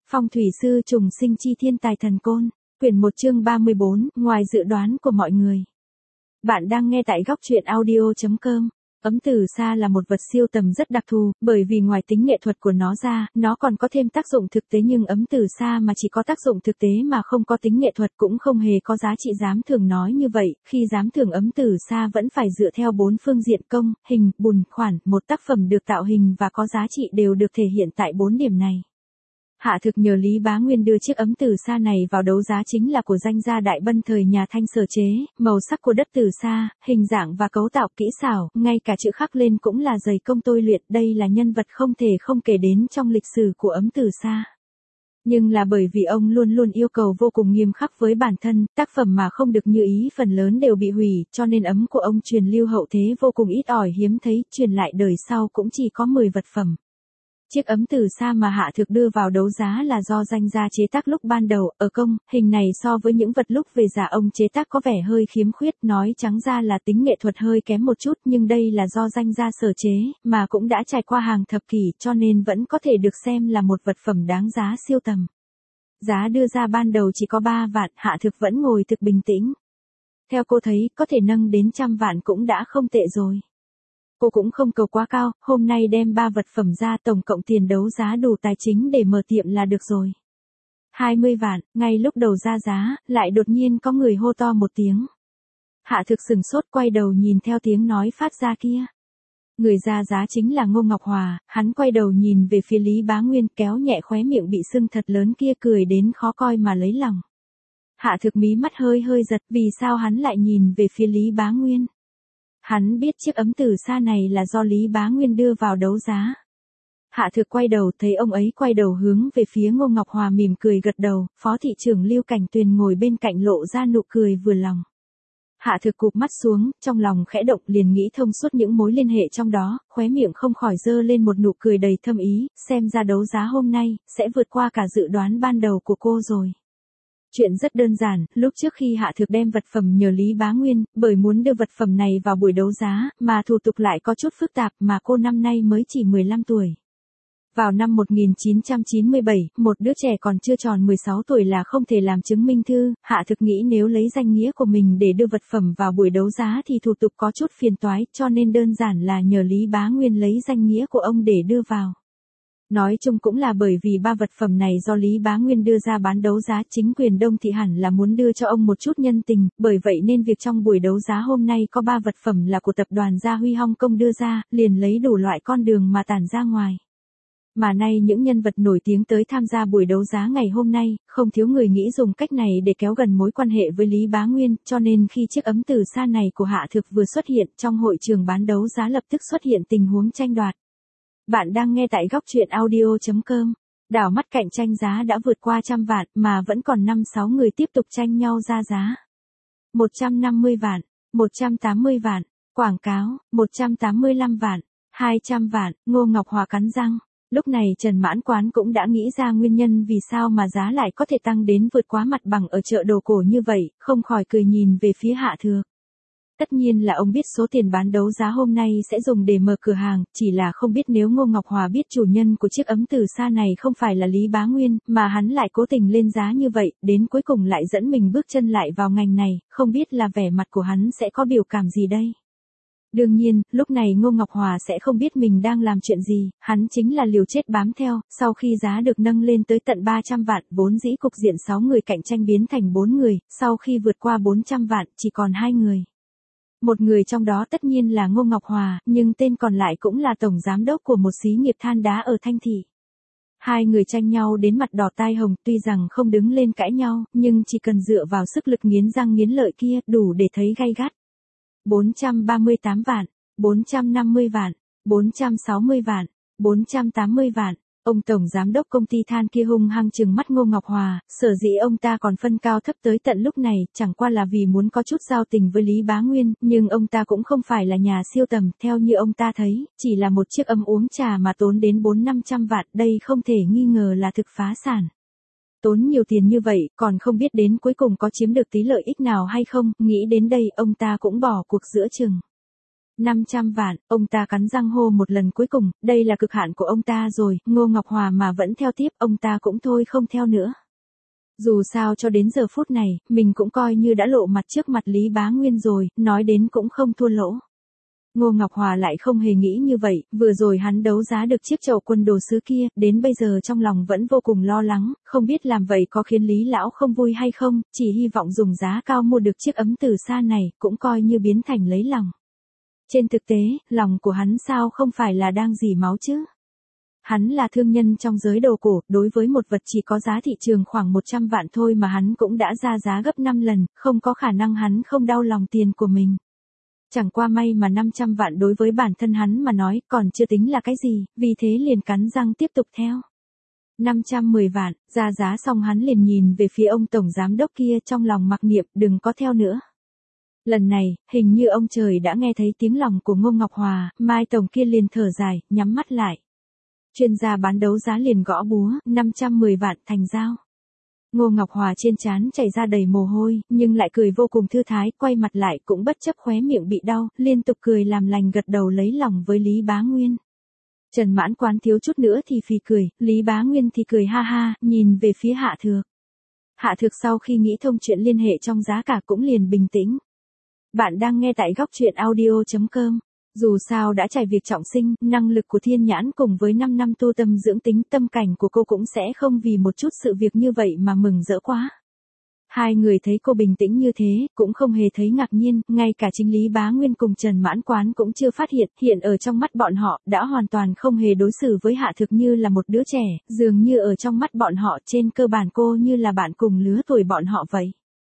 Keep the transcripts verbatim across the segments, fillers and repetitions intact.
Phong thủy sư trùng sinh chi thiên tài thần côn, quyển một chương ba mươi bốn, ngoài dự đoán của mọi người. Bạn đang nghe tại góc truyện audio chấm com. Ấm từ xa là một vật siêu tầm rất đặc thù, bởi vì ngoài tính nghệ thuật của nó ra, nó còn có thêm tác dụng thực tế, nhưng ấm từ xa mà chỉ có tác dụng thực tế mà không có tính nghệ thuật cũng không hề có giá trị. Giám thường nói như vậy, khi giám thường ấm từ xa vẫn phải dựa theo bốn phương diện công, hình, bùn, khoản, một tác phẩm được tạo hình và có giá trị đều được thể hiện tại bốn điểm này. Hạ thực nhờ Lý Bá Nguyên đưa chiếc ấm từ xa này vào đấu giá chính là của danh gia Đại Bân thời nhà Thanh sở chế, màu sắc của đất từ xa, hình dạng và cấu tạo kỹ xảo, ngay cả chữ khắc lên cũng là dày công tôi luyện, đây là nhân vật không thể không kể đến trong lịch sử của ấm từ xa. Nhưng là bởi vì ông luôn luôn yêu cầu vô cùng nghiêm khắc với bản thân, tác phẩm mà không được như ý phần lớn đều bị hủy, cho nên ấm của ông truyền lưu hậu thế vô cùng ít ỏi hiếm thấy, truyền lại đời sau cũng chỉ có mười vật phẩm. Chiếc ấm từ xa mà Hạ thực đưa vào đấu giá là do danh gia chế tác lúc ban đầu, ở công, hình này so với những vật lúc về giả ông chế tác có vẻ hơi khiếm khuyết, nói trắng ra là tính nghệ thuật hơi kém một chút, nhưng đây là do danh gia sở chế, mà cũng đã trải qua hàng thập kỷ cho nên vẫn có thể được xem là một vật phẩm đáng giá siêu tầm. Giá đưa ra ban đầu chỉ có ba vạn, Hạ thực vẫn ngồi thực bình tĩnh. Theo cô thấy, có thể nâng đến trăm vạn cũng đã không tệ rồi. Cô cũng không cầu quá cao, hôm nay đem ba vật phẩm ra tổng cộng tiền đấu giá đủ tài chính để mở tiệm là được rồi. hai mươi vạn, ngay lúc đầu ra giá, lại đột nhiên có người hô to một tiếng. Hạ thực sừng sốt quay đầu nhìn theo tiếng nói phát ra kia. Người ra giá chính là Ngô Ngọc Hòa, hắn quay đầu nhìn về phía Lý Bá Nguyên kéo nhẹ khóe miệng bị sưng thật lớn kia cười đến khó coi mà lấy lòng. Hạ thực mí mắt hơi hơi giật vì sao hắn lại nhìn về phía Lý Bá Nguyên. Hắn biết chiếc ấm từ xa này là do Lý Bá Nguyên đưa vào đấu giá. Hạ thực quay đầu thấy ông ấy quay đầu hướng về phía Ngô Ngọc Hòa mỉm cười gật đầu, phó thị trưởng Lưu Cảnh Tuyền ngồi bên cạnh lộ ra nụ cười vừa lòng. Hạ thực cụp mắt xuống, trong lòng khẽ động liền nghĩ thông suốt những mối liên hệ trong đó, khóe miệng không khỏi dơ lên một nụ cười đầy thâm ý, xem ra đấu giá hôm nay, sẽ vượt qua cả dự đoán ban đầu của cô rồi. Chuyện rất đơn giản, lúc trước khi Hạ thực đem vật phẩm nhờ Lý Bá Nguyên, bởi muốn đưa vật phẩm này vào buổi đấu giá, mà thủ tục lại có chút phức tạp mà cô năm nay mới chỉ mười lăm tuổi. Vào năm một nghìn chín trăm chín mươi bảy, một đứa trẻ còn chưa tròn mười sáu tuổi là không thể làm chứng minh thư, Hạ thực nghĩ nếu lấy danh nghĩa của mình để đưa vật phẩm vào buổi đấu giá thì thủ tục có chút phiền toái, cho nên đơn giản là nhờ Lý Bá Nguyên lấy danh nghĩa của ông để đưa vào. Nói chung cũng là bởi vì ba vật phẩm này do Lý Bá Nguyên đưa ra bán đấu giá, chính quyền Đông Thị hẳn là muốn đưa cho ông một chút nhân tình, bởi vậy nên việc trong buổi đấu giá hôm nay có ba vật phẩm là của tập đoàn Gia Huy Hong Kong đưa ra, liền lấy đủ loại con đường mà tản ra ngoài. Mà nay những nhân vật nổi tiếng tới tham gia buổi đấu giá ngày hôm nay, không thiếu người nghĩ dùng cách này để kéo gần mối quan hệ với Lý Bá Nguyên, cho nên khi chiếc ấm từ xa này của Hạ thực vừa xuất hiện trong hội trường bán đấu giá lập tức xuất hiện tình huống tranh đoạt. Bạn đang nghe tại góc truyện audio chấm com. Đảo mắt cạnh tranh giá đã vượt qua trăm vạn mà vẫn còn năm sáu người tiếp tục tranh nhau ra giá. một trăm năm mươi vạn, một trăm tám mươi vạn, quảng cáo, một trăm tám mươi lăm vạn, hai trăm vạn, Ngô Ngọc Hòa cắn răng. Lúc này Trần Mãn Quán cũng đã nghĩ ra nguyên nhân vì sao mà giá lại có thể tăng đến vượt quá mặt bằng ở chợ đồ cổ như vậy, không khỏi cười nhìn về phía Hạ thực. Tất nhiên là ông biết số tiền bán đấu giá hôm nay sẽ dùng để mở cửa hàng, chỉ là không biết nếu Ngô Ngọc Hòa biết chủ nhân của chiếc ấm từ xa này không phải là Lý Bá Nguyên, mà hắn lại cố tình lên giá như vậy, đến cuối cùng lại dẫn mình bước chân lại vào ngành này, không biết là vẻ mặt của hắn sẽ có biểu cảm gì đây. Đương nhiên, lúc này Ngô Ngọc Hòa sẽ không biết mình đang làm chuyện gì, hắn chính là liều chết bám theo, sau khi giá được nâng lên tới tận ba trăm vạn, vốn dĩ cục diện sáu người cạnh tranh biến thành bốn người, sau khi vượt qua bốn trăm vạn, chỉ còn hai người. Một người trong đó tất nhiên là Ngô Ngọc Hòa, nhưng tên còn lại cũng là tổng giám đốc của một xí nghiệp than đá ở Thanh Thị. Hai người tranh nhau đến mặt đỏ tai hồng, tuy rằng không đứng lên cãi nhau, nhưng chỉ cần dựa vào sức lực nghiến răng nghiến lợi kia, đủ để thấy gay gắt. bốn trăm ba mươi tám vạn, bốn trăm năm mươi vạn, bốn trăm sáu mươi vạn, bốn trăm tám mươi vạn. Ông tổng giám đốc công ty than kia hung hăng trừng mắt Ngô Ngọc Hòa, sở dĩ ông ta còn phân cao thấp tới tận lúc này, chẳng qua là vì muốn có chút giao tình với Lý Bá Nguyên, nhưng ông ta cũng không phải là nhà siêu tầm, theo như ông ta thấy, chỉ là một chiếc ấm uống trà mà tốn đến bốn năm trăm vạn, đây không thể nghi ngờ là thực phá sản. Tốn nhiều tiền như vậy, còn không biết đến cuối cùng có chiếm được tí lợi ích nào hay không, nghĩ đến đây ông ta cũng bỏ cuộc giữa chừng. năm trăm vạn, ông ta cắn răng hô một lần cuối cùng, đây là cực hạn của ông ta rồi, Ngô Ngọc Hòa mà vẫn theo tiếp, ông ta cũng thôi không theo nữa. Dù sao cho đến giờ phút này, mình cũng coi như đã lộ mặt trước mặt Lý Bá Nguyên rồi, nói đến cũng không thua lỗ. Ngô Ngọc Hòa lại không hề nghĩ như vậy, vừa rồi hắn đấu giá được chiếc chậu quân đồ sứ kia, đến bây giờ trong lòng vẫn vô cùng lo lắng, không biết làm vậy có khiến Lý Lão không vui hay không, chỉ hy vọng dùng giá cao mua được chiếc ấm từ xa này, cũng coi như biến thành lấy lòng. Trên thực tế, lòng của hắn sao không phải là đang dỉ máu chứ? Hắn là thương nhân trong giới đồ cổ, đối với một vật chỉ có giá thị trường khoảng một trăm vạn thôi mà hắn cũng đã ra giá gấp năm lần, không có khả năng hắn không đau lòng tiền của mình. Chẳng qua may mà năm trăm vạn đối với bản thân hắn mà nói còn chưa tính là cái gì, vì thế liền cắn răng tiếp tục theo. năm trăm mười vạn, ra giá xong hắn liền nhìn về phía ông tổng giám đốc kia trong lòng mặc niệm đừng có theo nữa. Lần này, hình như ông trời đã nghe thấy tiếng lòng của Ngô Ngọc Hòa, Mai tổng kia liền thở dài, nhắm mắt lại. Chuyên gia bán đấu giá liền gõ búa, năm trăm mười vạn thành giao. Ngô Ngọc Hòa trên trán chảy ra đầy mồ hôi, nhưng lại cười vô cùng thư thái, quay mặt lại cũng bất chấp khóe miệng bị đau, liên tục cười làm lành gật đầu lấy lòng với Lý Bá Nguyên. Trần Mãn Quán thiếu chút nữa thì phì cười, Lý Bá Nguyên thì cười ha ha, nhìn về phía Hạ Thược. Hạ Thược sau khi nghĩ thông chuyện liên hệ trong giá cả cũng liền bình tĩnh. Bạn đang nghe tại góc truyện audio chấm com. Dù sao đã trải việc trọng sinh, năng lực của Thiên Nhãn cùng với năm năm tu tâm dưỡng tính, tâm cảnh của cô cũng sẽ không vì một chút sự việc như vậy mà mừng rỡ quá. Hai người thấy cô bình tĩnh như thế, cũng không hề thấy ngạc nhiên, ngay cả chính Lý Bá Nguyên cùng Trần Mãn Quán cũng chưa phát hiện, hiện ở trong mắt bọn họ, đã hoàn toàn không hề đối xử với Hạ Thực như là một đứa trẻ, dường như ở trong mắt bọn họ trên cơ bản cô như là bạn cùng lứa tuổi bọn họ vậy.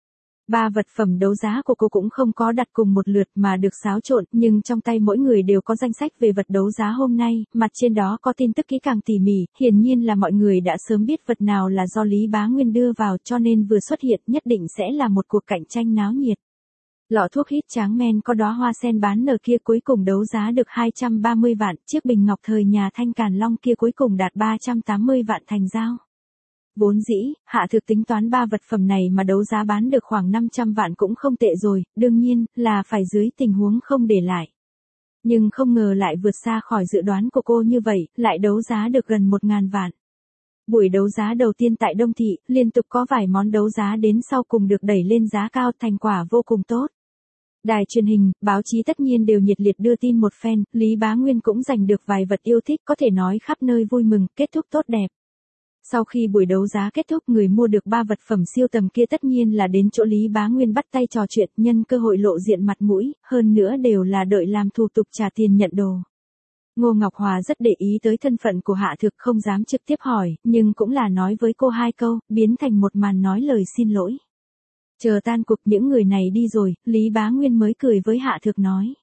Ba vật phẩm đấu giá của cô cũng không có đặt cùng một lượt mà được xáo trộn, nhưng trong tay mỗi người đều có danh sách về vật đấu giá hôm nay, mặt trên đó có tin tức kỹ càng tỉ mỉ, hiển nhiên là mọi người đã sớm biết vật nào là do Lý Bá Nguyên đưa vào cho nên vừa xuất hiện nhất định sẽ là một cuộc cạnh tranh náo nhiệt. Lọ thuốc hít tráng men có đóa hoa sen bán nở kia cuối cùng đấu giá được hai trăm ba mươi vạn, chiếc bình ngọc thời nhà Thanh Càn Long kia cuối cùng đạt ba trăm tám mươi vạn thành giao. Vốn dĩ, Hạ Thực tính toán ba vật phẩm này mà đấu giá bán được khoảng năm trăm vạn cũng không tệ rồi, đương nhiên, là phải dưới tình huống không để lại. Nhưng không ngờ lại vượt xa khỏi dự đoán của cô như vậy, lại đấu giá được gần một ngàn vạn. Buổi đấu giá đầu tiên tại Đông Thị, liên tục có vài món đấu giá đến sau cùng được đẩy lên giá cao, thành quả vô cùng tốt. Đài truyền hình, báo chí tất nhiên đều nhiệt liệt đưa tin một phen, Lý Bá Nguyên cũng giành được vài vật yêu thích có thể nói khắp nơi vui mừng, kết thúc tốt đẹp. Sau khi buổi đấu giá kết thúc người mua được ba vật phẩm siêu tầm kia tất nhiên là đến chỗ Lý Bá Nguyên bắt tay trò chuyện nhân cơ hội lộ diện mặt mũi, hơn nữa đều là đợi làm thủ tục trả tiền nhận đồ. Ngô Ngọc Hòa rất để ý tới thân phận của Hạ Thực không dám trực tiếp hỏi, nhưng cũng là nói với cô hai câu, biến thành một màn nói lời xin lỗi. Chờ tan cuộc những người này đi rồi, Lý Bá Nguyên mới cười với Hạ Thực nói.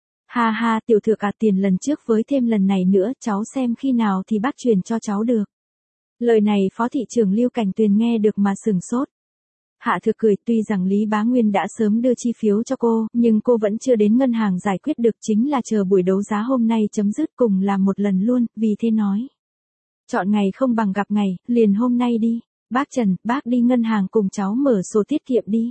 Ha ha tiểu Thược à, tiền lần trước với thêm lần này nữa, cháu xem khi nào thì bác truyền cho cháu được. Lời này Phó thị trưởng Lưu Cảnh Tuyền nghe được mà sừng sốt. Hạ Thực cười, tuy rằng Lý Bá Nguyên đã sớm đưa chi phiếu cho cô, nhưng cô vẫn chưa đến ngân hàng giải quyết được, chính là chờ buổi đấu giá hôm nay chấm dứt cùng làm một lần luôn, vì thế nói. Chọn ngày không bằng gặp ngày, liền hôm nay đi. Bác Trần, bác đi ngân hàng cùng cháu mở sổ tiết kiệm đi.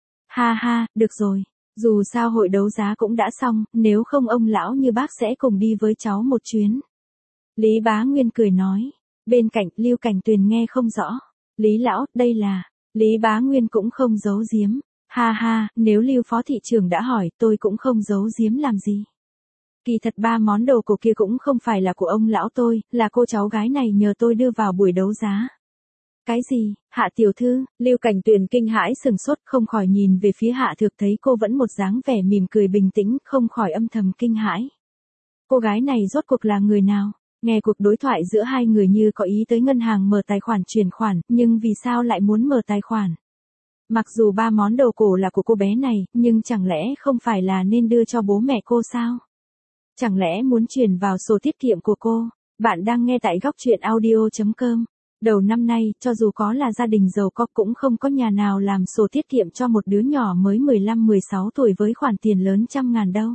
Ha ha, được rồi. Dù sao hội đấu giá cũng đã xong, nếu không ông lão như bác sẽ cùng đi với cháu một chuyến. Lý Bá Nguyên cười nói. Bên cạnh, Lưu Cảnh Tuyền nghe không rõ. Lý lão, đây là... Lý Bá Nguyên cũng không giấu giếm. Ha ha, nếu Lưu Phó thị trưởng đã hỏi, tôi cũng không giấu giếm làm gì. Kỳ thật ba món đồ cổ kia cũng không phải là của ông lão tôi, là cô cháu gái này nhờ tôi đưa vào buổi đấu giá. Cái gì, Hạ tiểu thư? Lưu Cảnh Tuyền kinh hãi sừng sốt, không khỏi nhìn về phía Hạ Thực, thấy cô vẫn một dáng vẻ mỉm cười bình tĩnh, không khỏi âm thầm kinh hãi. Cô gái này rốt cuộc là người nào? Nghe cuộc đối thoại giữa hai người như có ý tới ngân hàng mở tài khoản chuyển khoản, nhưng vì sao lại muốn mở tài khoản? Mặc dù ba món đồ cổ là của cô bé này, nhưng chẳng lẽ không phải là nên đưa cho bố mẹ cô sao? Chẳng lẽ muốn chuyển vào sổ tiết kiệm của cô? Bạn đang nghe tại góc truyện audio chấm com. Đầu năm nay, cho dù có là gia đình giàu có cũng không có nhà nào làm sổ tiết kiệm cho một đứa nhỏ mới mười lăm mười sáu tuổi với khoản tiền lớn trăm ngàn đâu.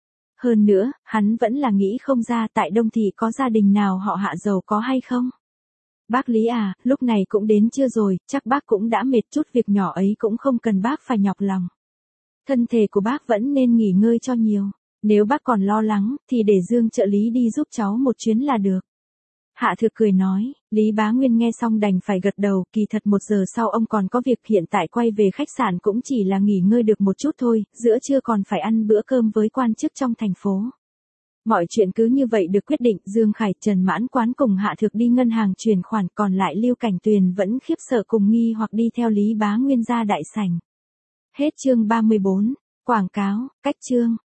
Hơn nữa, hắn vẫn là nghĩ không ra tại Đông Thị có gia đình nào họ Hạ giàu có hay không. Bác Lý à, lúc này cũng đến chưa rồi, chắc bác cũng đã mệt, chút việc nhỏ ấy cũng không cần bác phải nhọc lòng. Thân thể của bác vẫn nên nghỉ ngơi cho nhiều. Nếu bác còn lo lắng, thì để Dương trợ lý đi giúp cháu một chuyến là được. Hạ Thược cười nói, Lý Bá Nguyên nghe xong đành phải gật đầu, kỳ thật một giờ sau ông còn có việc, hiện tại quay về khách sạn cũng chỉ là nghỉ ngơi được một chút thôi, giữa trưa còn phải ăn bữa cơm với quan chức trong thành phố. Mọi chuyện cứ như vậy được quyết định, Dương Khải, Trần Mãn Quán cùng Hạ Thược đi ngân hàng chuyển khoản, còn lại Lưu Cảnh Tuyền vẫn khiếp sợ cùng nghi hoặc đi theo Lý Bá Nguyên ra đại sảnh. Hết chương ba mươi bốn, quảng cáo, cách chương.